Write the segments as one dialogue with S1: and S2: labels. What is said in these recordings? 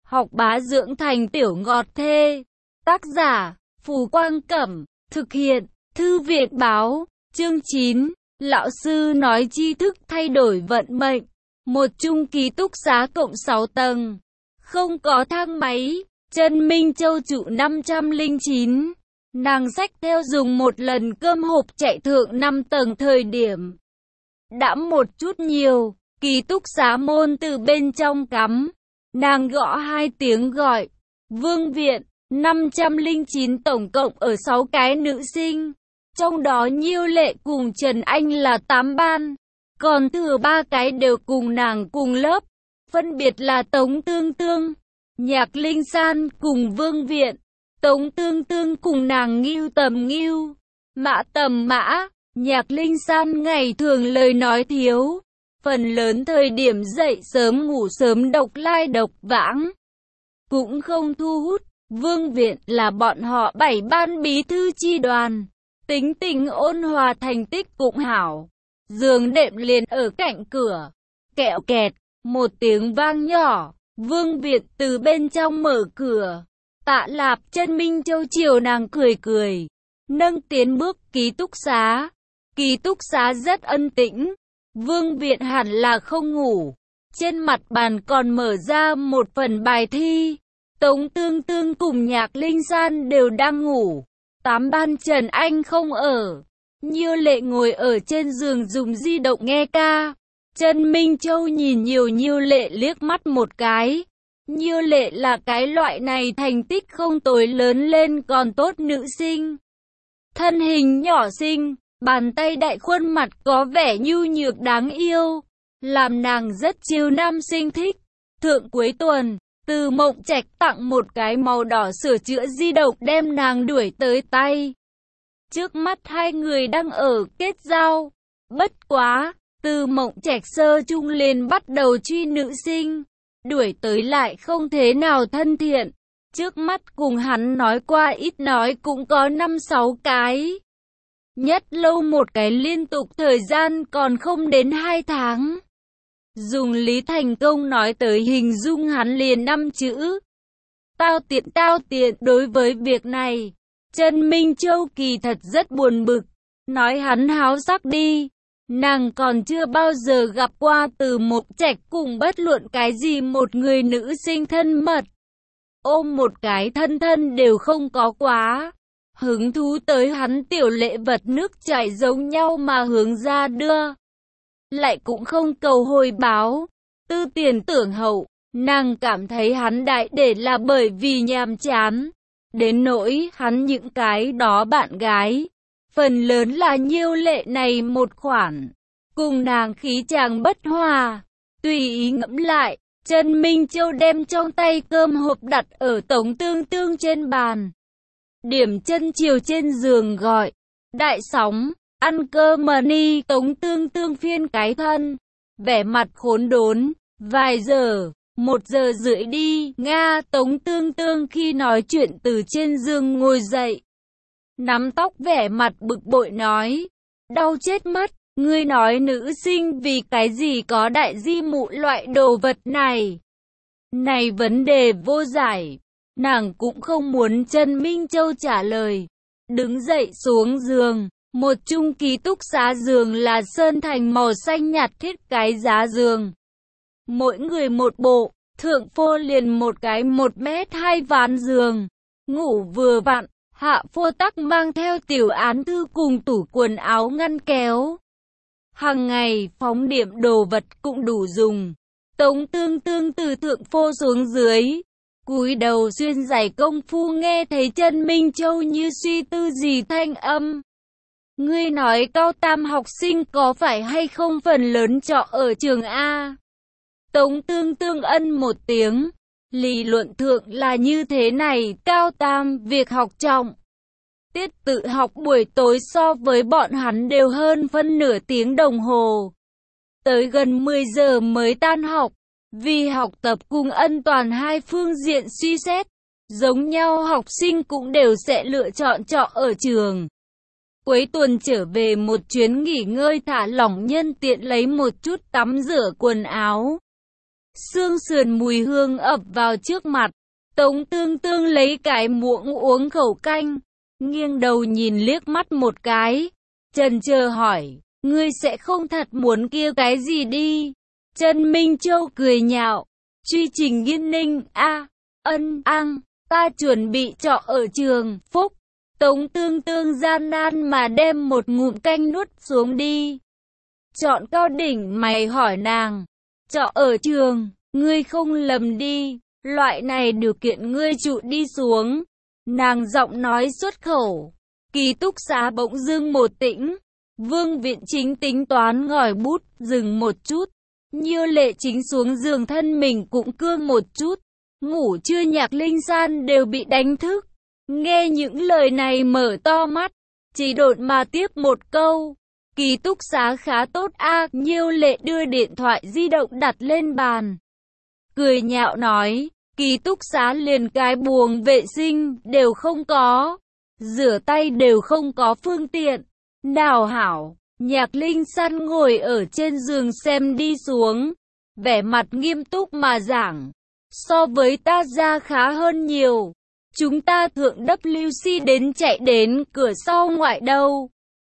S1: học bá dưỡng thành tiểu ngọt thê. Tác giả, Phù Quang Cẩm, thực hiện, Thư viện Báo, chương 9, lão sư nói tri thức thay đổi vận mệnh. Một chung ký túc xá cộng 6 tầng, không có thang máy, Trân Minh Châu trụ 509. Nàng xách theo dùng một lần cơm hộp chạy thượng 5 tầng thời điểm. Đã một chút nhiều, ký túc xá môn từ bên trong cắm. Nàng gõ 2 tiếng gọi. Vương viện, 509 tổng cộng ở 6 cái nữ sinh. Trong đó Nhiêu Lệ cùng Trần Anh là 8 ban. Còn thừa 3 cái đều cùng nàng cùng lớp. Phân biệt là Tống Tương Tương, Nhạc Linh San cùng Vương viện. Tống Tương Tương cùng nàng Ngưu Tầm Ngưu, Mã Tầm Mã. Nhạc Linh San ngày thường lời nói thiếu, phần lớn thời điểm dậy sớm ngủ sớm độc lai độc vãng, cũng không thu hút. Vương viện là bọn họ 7 ban bí thư chi đoàn, tính tình ôn hòa, thành tích cũng hảo. Giường đệm liền ở cạnh cửa, kẹo kẹt, một tiếng vang nhỏ, Vương viện từ bên trong mở cửa. Tạ Lạp Trân Minh Châu chiều nàng cười cười, nâng tiến bước ký túc xá. Ký túc xá rất ân tĩnh, Vương viện hẳn là không ngủ. Trên mặt bàn còn mở ra một phần bài thi. Tống Tương Tương cùng Nhạc Linh San đều đang ngủ. 8 ban Trần Anh không ở. Nhiêu Lệ ngồi ở trên giường dùng di động nghe ca. Trân Minh Châu nhìn Nhiêu Lệ liếc mắt một cái. Nhiêu Lệ là cái loại này thành tích không tồi, lớn lên còn tốt nữ sinh. Thân hình nhỏ xinh, bàn tay đại, khuôn mặt có vẻ nhu nhược đáng yêu, làm nàng rất chiêu nam sinh thích. Thượng cuối tuần, Từ Mộng Trạch tặng một cái màu đỏ sửa chữa di động đem nàng đuổi tới tay. Trước mắt hai người đang ở kết giao. Bất quá, Từ Mộng Trạch sơ trung liền bắt đầu truy nữ sinh, đuổi tới lại không thế nào thân thiện. Trước mắt cùng hắn nói qua ít nói cũng có 5-6 cái. Nhất lâu một cái liên tục, thời gian còn không đến 2 tháng. Dùng Lý Thành Công nói tới hình dung hắn liền 5 chữ. Tao tiện. Đối với việc này, Trân Minh Châu kỳ thật rất buồn bực. Nói hắn háo sắc đi. Nàng còn chưa bao giờ gặp qua Từ Mộng Trạch cùng bất luận cái gì một người nữ sinh thân mật. Ôm một cái thân đều không có quá. Hứng thú tới hắn tiểu lễ vật nước chảy giống nhau mà hướng ra đưa. Lại cũng không cầu hồi báo. Tư tiền tưởng hậu, nàng cảm thấy hắn đại để là bởi vì nhàm chán. Đến nỗi hắn những cái đó bạn gái, phần lớn là Nhiêu Lệ này một khoản. Cùng nàng khí chàng bất hòa. Tùy ý ngẫm lại, Trân Minh Châu đem trong tay cơm hộp đặt ở Tống Tương Tương trên bàn. Điểm chân chiều trên giường gọi. Đại sóng, ăn cơm mà ni. Tống Tương Tương phiên cái thân, vẻ mặt khốn đốn. Vài giờ, 1 giờ rưỡi đi. Nga. Tống Tương Tương khi nói chuyện từ trên giường ngồi dậy, nắm tóc vẻ mặt bực bội nói. Đau chết mất. Ngươi nói nữ sinh vì cái gì có đại di mụ loại đồ vật này? Này vấn đề vô giải. Nàng cũng không muốn Trân Minh Châu trả lời. Đứng dậy xuống giường. Một chung ký túc xá giường là sơn thành màu xanh nhạt, thiết cái giá giường. Mỗi người một bộ. Thượng phô liền một cái 1m2 ván giường. Ngủ vừa vặn. Hạ phô tắc mang theo tiểu án thư cùng tủ quần áo ngăn kéo. Hàng ngày phóng điểm đồ vật cũng đủ dùng. Tống Tương Tương từ thượng phô xuống dưới, cúi đầu xuyên giày công phu, nghe thấy Trân Minh Châu như suy tư gì thanh âm. Ngươi nói cao tam học sinh có phải hay không phần lớn trọ ở trường A? Tống Tương Tương ân một tiếng. Lý luận thượng là như thế này, cao tam việc học trọng. Tiết tự học buổi tối so với bọn hắn đều hơn phân nửa tiếng đồng hồ. Tới gần 10 giờ mới tan học. Vì học tập cùng ân toàn hai phương diện suy xét, giống nhau học sinh cũng đều sẽ lựa chọn trọ ở trường. Cuối tuần trở về một chuyến nghỉ ngơi thả lỏng, nhân tiện lấy một chút tắm rửa quần áo. xương sườn mùi hương ập vào trước mặt. Tống Tương Tương lấy cái muỗng uống khẩu canh, nghiêng đầu nhìn liếc mắt một cái, chần chờ hỏi, ngươi sẽ không thật muốn kia cái gì đi? Trần Minh Châu cười nhạo, Truy Trình Nghiên Ninh, ta chuẩn bị trọ ở trường Phúc. Tống Tương Tương gian nan mà đem một ngụm canh nuốt xuống đi. Chọn cao đỉnh mày hỏi nàng, trọ ở trường, ngươi không lầm đi, loại này điều kiện ngươi trụ đi xuống. Nàng giọng nói xuất khẩu, ký túc xá bỗng dưng một tĩnh. Vương Viện Chính tính toán ngòi bút, dừng một chút. Nhiêu Lệ Chính xuống giường thân mình cũng cương một chút. Ngủ trưa Nhạc Linh San đều bị đánh thức. Nghe những lời này mở to mắt, chỉ đột mà tiếp một câu. Ký túc xá khá tốt a. Nhiêu Lệ đưa điện thoại di động đặt lên bàn, cười nhạo nói, ký túc xá liền cái buồng vệ sinh đều không có, rửa tay đều không có phương tiện. Nào hảo. Nhạc Linh San ngồi ở trên giường xem đi xuống, vẻ mặt nghiêm túc mà giảng, so với ta ra khá hơn nhiều. Chúng ta thượng WC đến chạy đến cửa sau ngoại đâu.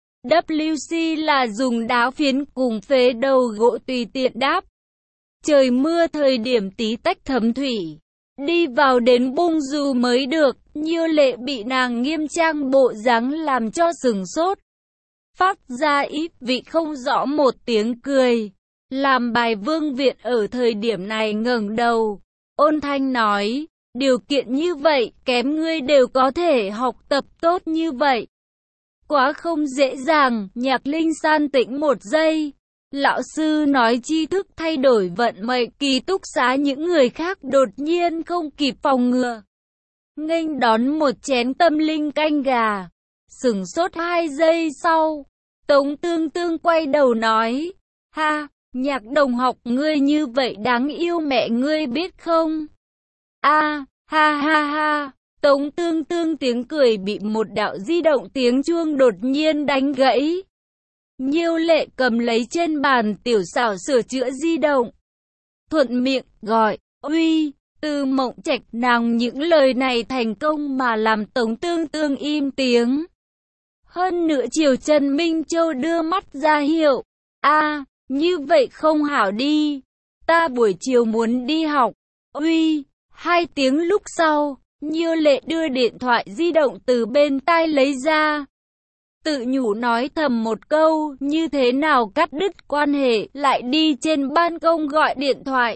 S1: WC là dùng đá phiến cùng phế đầu gỗ tùy tiện đáp. Trời mưa thời điểm tí tách thấm thủy, đi vào đến bung dù mới được. Nhiêu Lệ bị nàng nghiêm trang bộ dáng làm cho sừng sốt, phát ra ít vị không rõ một tiếng cười. Làm bài Vương Viện ở thời điểm này ngẩng đầu, ôn thanh nói, điều kiện như vậy kém ngươi đều có thể học tập tốt như vậy, quá không dễ dàng. Nhạc Linh San tĩnh một giây. Lão sư nói tri thức thay đổi vận mệnh. Ký túc xá những người khác đột nhiên không kịp phòng ngừa, nghênh đón một chén tâm linh canh gà. Sửng sốt 2 giây sau, Tống Tương Tương quay đầu nói, ha, Nhạc đồng học ngươi như vậy đáng yêu mẹ ngươi biết không? Ha ha ha. Tống Tương Tương tiếng cười bị một đạo di động tiếng chuông đột nhiên đánh gãy. Nhiêu Lệ cầm lấy trên bàn tiểu xảo sửa chữa di động, thuận miệng gọi, uy, Từ Mộng Trạch. Nàng những lời này thành công mà làm Tống Tương Tương im tiếng. Hơn nửa chiều Trần Minh Châu đưa mắt ra hiệu, như vậy không hảo đi, ta buổi chiều muốn đi học. Uy. 2 tiếng lúc sau, Nhiêu Lệ đưa điện thoại di động từ bên tai lấy ra, tự nhủ nói thầm một câu, như thế nào cắt đứt quan hệ, lại đi trên ban công gọi điện thoại.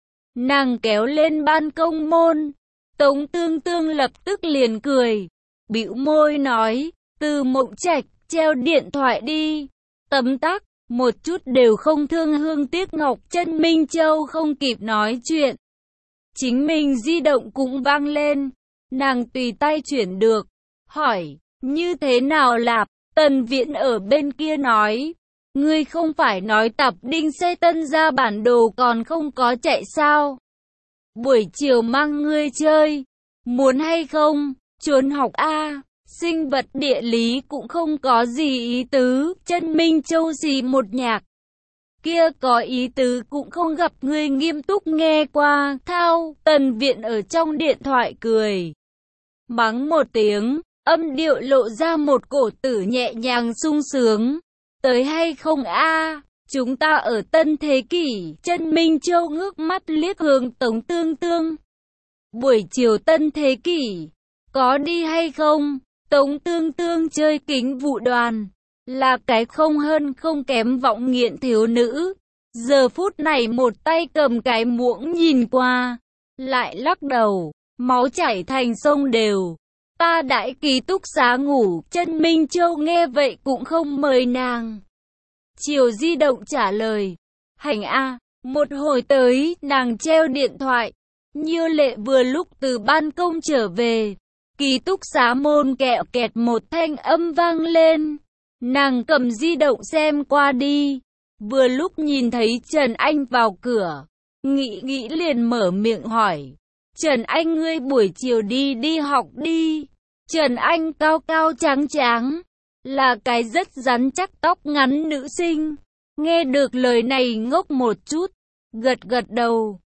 S1: Nàng kéo lên ban công môn, Tống Tương Tương lập tức liền cười, bĩu môi nói, Từ Mộng Trạch, treo điện thoại đi. Tấm tắc, một chút đều không thương hương tiếc ngọc. Trần Minh Châu không kịp nói chuyện, chính mình di động cũng vang lên. Nàng tùy tay chuyển được, hỏi, như thế nào lạp? Tần Viễn ở bên kia nói, ngươi không phải nói tập đinh xe tân ra bản đồ còn không có chạy sao? Buổi chiều mang ngươi chơi, muốn hay không? Trốn học a. Sinh vật địa lý cũng không có gì ý tứ. Trần Minh Châu gì một nhạc, kia có ý tứ cũng không gặp ngươi nghiêm túc nghe qua. Thao. Tần Viễn ở trong điện thoại cười, mắng một tiếng, âm điệu lộ ra một cổ tử nhẹ nhàng sung sướng. Tới hay không a? Chúng ta ở tân thế kỷ. Trần Minh Châu ngước mắt liếc hướng Tống Tương Tương. Buổi chiều tân thế kỷ, có đi hay không? Tống Tương Tương chơi kính vụ đoàn, là cái không hơn không kém vọng nghiện thiếu nữ. Giờ phút này một tay cầm cái muỗng nhìn qua, lại lắc đầu, máu chảy thành sông đều. Ta đãi ký túc xá ngủ. Trần Minh Châu nghe vậy cũng không mời nàng. Chiều di động trả lời, hành a. Một hồi tới, nàng treo điện thoại. Nhiêu Lệ vừa lúc từ ban công trở về, ký túc xá môn kẹo kẹt một thanh âm vang lên. Nàng cầm di động xem qua đi, vừa lúc nhìn thấy Trần Anh vào cửa, nghĩ liền mở miệng hỏi, Trần Anh ngươi buổi chiều đi học đi. Trần Anh cao cao trắng trắng, là cái rất rắn chắc tóc ngắn nữ sinh. Nghe được lời này ngốc một chút, gật đầu.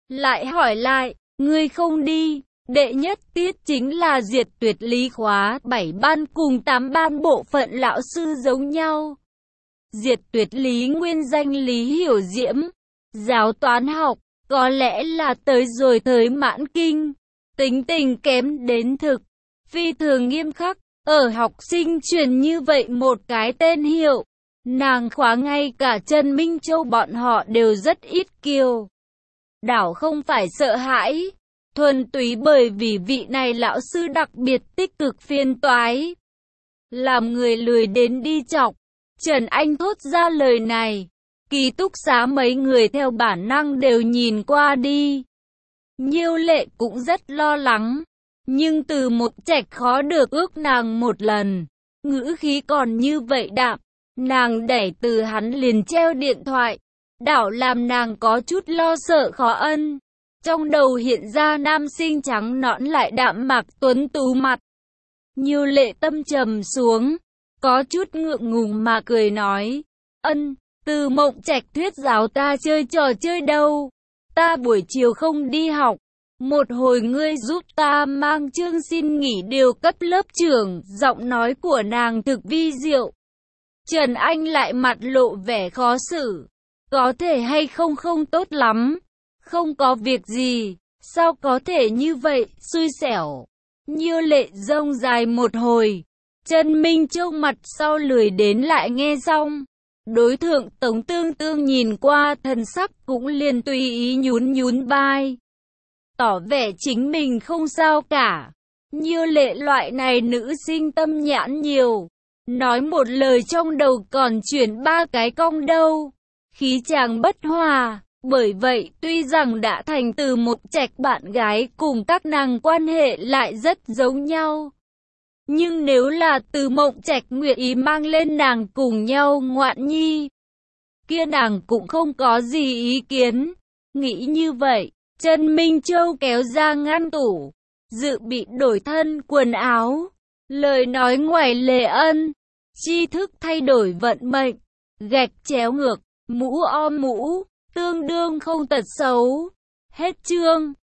S1: lại hỏi lại, ngươi không đi. Đệ nhất tiết chính là diệt tuyệt lý khóa 7 ban cùng 8 ban bộ phận lão sư giống nhau. Diệt tuyệt lý nguyên danh Lý Hiểu Diễm, giáo toán học, có lẽ là tới rồi thời mãn kinh, tính tình kém đến thực, phi thường nghiêm khắc, ở học sinh truyền như vậy một cái tên hiệu. Nàng khóa ngay cả Trần Minh Châu bọn họ đều rất ít kiêu. Đảo không phải sợ hãi, thuần túy bởi vì vị này lão sư đặc biệt tích cực phiên toái. Làm người lười đến đi chọc. Trần Anh thốt ra lời này, ký túc xá mấy người theo bản năng đều nhìn qua đi. Nhiêu Lệ cũng rất lo lắng, nhưng Từ Một Trạch khó được ước nàng một lần, ngữ khí còn như vậy đạm, nàng đẩy từ hắn liền treo điện thoại, đảo làm nàng có chút lo sợ khó ân. Trong đầu hiện ra nam sinh trắng nõn lại đạm mạc tuấn tú mặt. Nhiêu Lệ tâm trầm xuống, có chút ngượng ngùng mà cười nói, ân, Từ Mộng Trạch thuyết giáo ta chơi trò chơi đâu, ta buổi chiều không đi học, một hồi ngươi giúp ta mang chương xin nghỉ điều cấp lớp trưởng. Giọng nói của nàng thực vi diệu. Trần Anh lại mặt lộ vẻ khó xử, có thể hay không không tốt lắm, không có việc gì, sao có thể như vậy, xui xẻo. Nhiêu Lệ rông dài một hồi, Trần Minh Châu mặt sau lười đến lại nghe xong. Đối thượng Tống Tương Tương nhìn qua thần sắc cũng liền tùy ý nhún nhún vai, tỏ vẻ chính mình không sao cả. Nhiêu Lệ loại này nữ sinh tâm nhãn nhiều, nói một lời trong đầu còn chuyển ba cái cong đâu, khí chàng bất hòa. Bởi vậy tuy rằng đã thành Từ Một Trạch bạn gái, cùng các nàng quan hệ lại rất giống nhau, nhưng nếu là Từ Mộng Trạch nguyện ý mang lên nàng cùng nhau ngoạn nhi, kia nàng cũng không có gì ý kiến. Nghĩ như vậy, Trần Minh Châu kéo ra ngăn tủ, dự bị đổi thân quần áo. Lời nói ngoài lề ân, tri thức thay đổi vận mệnh, gạch chéo ngược, mũ om mũ, tương đương không tật xấu. Hết chương.